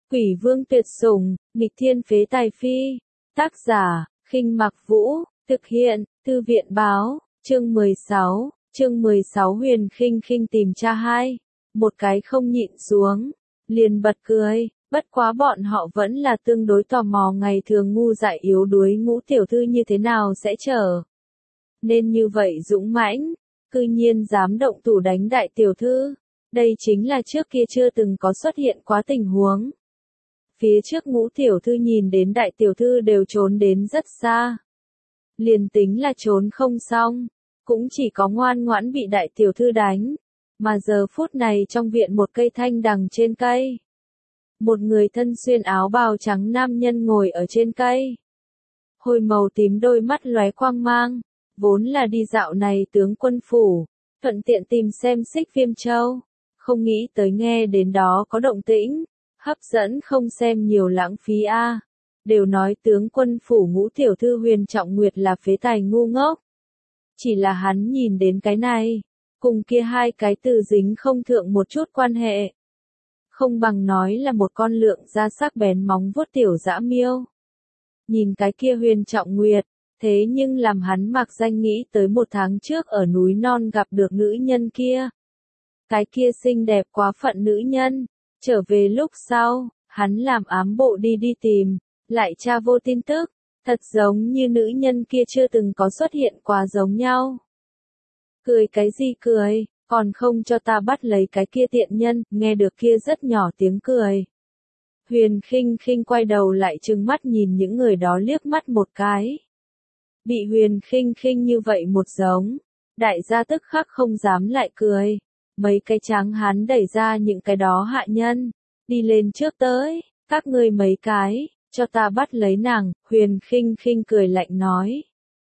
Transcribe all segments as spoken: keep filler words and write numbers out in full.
Quỷ vương tuyệt sủng, nghịch thiên phế tài phi. Tác giả, Khinh Mặc Vũ, thực hiện, Thư viện báo, chương mười sáu, chương mười sáu Huyền Khinh Khinh tìm cha hai. Một cái không nhịn xuống, liền bật cười, bất quá bọn họ vẫn là tương đối tò mò ngày thường ngu dại yếu đuối Ngũ tiểu thư như thế nào sẽ trở nên như vậy dũng mãnh, cư nhiên dám động thủ đánh đại tiểu thư. Đây chính là trước kia chưa từng có xuất hiện quá tình huống. Phía trước Ngũ tiểu thư nhìn đến đại tiểu thư đều trốn đến rất xa. Liền tính là trốn không xong, cũng chỉ có ngoan ngoãn bị đại tiểu thư đánh. Mà giờ phút này trong viện một cây thanh đằng trên cây. Một người thân xuyên áo bào trắng nam nhân ngồi ở trên cây. Hồi màu tím đôi mắt lóe quang mang, vốn là đi dạo này tướng quân phủ, thuận tiện tìm xem Xích Viêm Châu. Không nghĩ tới nghe đến đó có động tĩnh, hấp dẫn không xem nhiều lãng phí a. À. Đều nói tướng quân phủ Ngũ tiểu thư Huyền Trọng Nguyệt là phế tài ngu ngốc. Chỉ là hắn nhìn đến cái này, cùng kia hai cái từ dính không thượng một chút quan hệ. Không bằng nói là một con lượng da sắc bén móng vuốt tiểu dã miêu. Nhìn cái kia Huyền Trọng Nguyệt, thế nhưng làm hắn mặc danh nghĩ tới một tháng trước ở núi non gặp được nữ nhân kia. Cái kia xinh đẹp quá phận nữ nhân, trở về lúc sau, hắn làm ám bộ đi đi tìm, lại tra vô tin tức, thật giống như nữ nhân kia chưa từng có xuất hiện quá giống nhau. Cười cái gì cười, còn không cho ta bắt lấy cái kia tiện nhân, nghe được kia rất nhỏ tiếng cười. Huyền Khinh Khinh quay đầu lại trừng mắt nhìn những người đó liếc mắt một cái. Bị Huyền Khinh Khinh như vậy một giống, đại gia tức khắc không dám lại cười. Mấy cái tráng hán đẩy ra những cái đó hạ nhân, đi lên trước tới, các ngươi mấy cái, cho ta bắt lấy nàng. Huyền Khinh Khinh cười lạnh nói.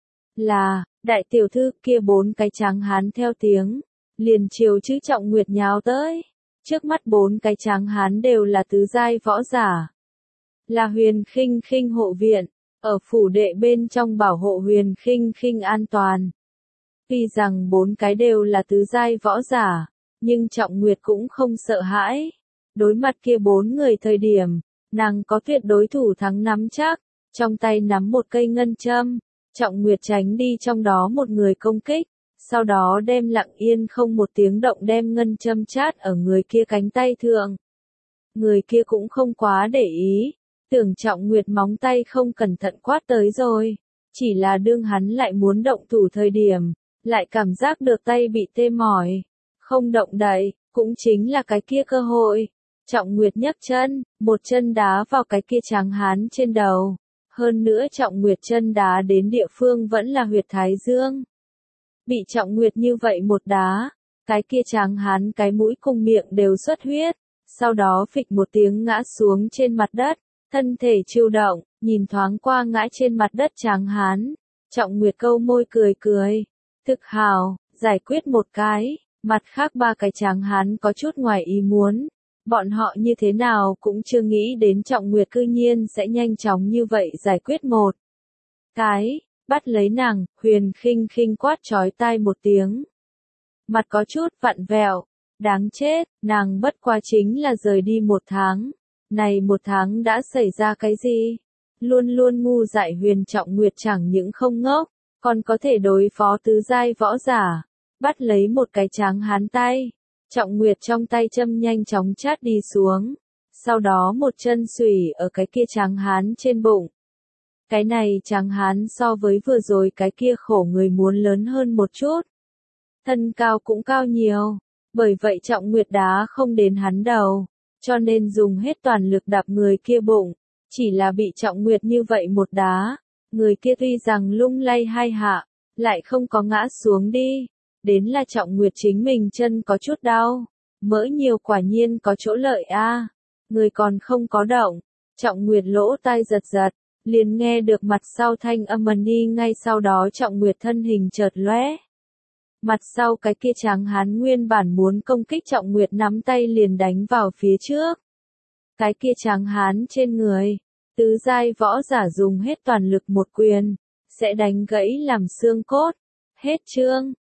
Là, đại tiểu thư. Kia bốn cái tráng hán theo tiếng, liền chiều chữ Trọng Nguyệt nhào tới. Trước mắt bốn cái tráng hán đều là tứ giai võ giả. Là Huyền Khinh Khinh hộ viện, ở phủ đệ bên trong bảo hộ Huyền Khinh Khinh an toàn. Tuy rằng bốn cái đều là tứ giai võ giả, nhưng Trọng Nguyệt cũng không sợ hãi. Đối mặt kia bốn người thời điểm, nàng có tuyệt đối thủ thắng nắm chắc, trong tay nắm một cây ngân châm. Trọng Nguyệt tránh đi trong đó một người công kích, sau đó đem lặng yên không một tiếng động đem ngân châm chát ở người kia cánh tay thượng. Người kia cũng không quá để ý, tưởng Trọng Nguyệt móng tay không cẩn thận quát tới rồi, chỉ là đương hắn lại muốn động thủ thời điểm, lại cảm giác được tay bị tê mỏi, không động đậy, cũng chính là cái kia cơ hội. Trọng Nguyệt nhấc chân, một chân đá vào cái kia tráng hán trên đầu. Hơn nữa Trọng Nguyệt chân đá đến địa phương vẫn là huyệt thái dương. Bị Trọng Nguyệt như vậy một đá, cái kia tráng hán cái mũi cùng miệng đều xuất huyết, sau đó phịch một tiếng ngã xuống trên mặt đất, thân thể chịu động, nhìn thoáng qua ngã trên mặt đất tráng hán. Trọng Nguyệt câu môi cười cười, thực hào, giải quyết một cái. Mặt khác ba cái tráng hán có chút ngoài ý muốn. Bọn họ như thế nào cũng chưa nghĩ đến Trọng Nguyệt cư nhiên sẽ nhanh chóng như vậy giải quyết một cái. Bắt lấy nàng, Huyền Khinh Khinh quát chói tai một tiếng. Mặt có chút vặn vẹo. Đáng chết, nàng bất quá chính là rời đi một tháng. Này một tháng đã xảy ra cái gì? Luôn luôn ngu dại Huyền Trọng Nguyệt chẳng những không ngốc, còn có thể đối phó tứ giai võ giả. Bắt lấy một cái tráng hán tay. Trọng Nguyệt trong tay châm nhanh chóng chát đi xuống. Sau đó một chân xùy ở cái kia tráng hán trên bụng. Cái này tráng hán so với vừa rồi cái kia khổ người muốn lớn hơn một chút. Thân cao cũng cao nhiều. Bởi vậy Trọng Nguyệt đá không đến hắn đầu. Cho nên dùng hết toàn lực đạp người kia bụng. Chỉ là bị Trọng Nguyệt như vậy một đá. Người kia tuy rằng lung lay hai hạ, lại không có ngã xuống đi. Đến là Trọng Nguyệt chính mình chân có chút đau. Mỡ nhiều quả nhiên có chỗ lợi a. À. Người còn không có động. Trọng Nguyệt lỗ tai giật giật, liền nghe được mặt sau thanh âm ầm ĩ, ngay sau đó Trọng Nguyệt thân hình chợt lóe. Mặt sau cái kia tráng hán nguyên bản muốn công kích Trọng Nguyệt nắm tay liền đánh vào phía trước. Cái kia tráng hán trên người, tứ giai võ giả dùng hết toàn lực một quyền, sẽ đánh gãy làm xương cốt. Hết chương.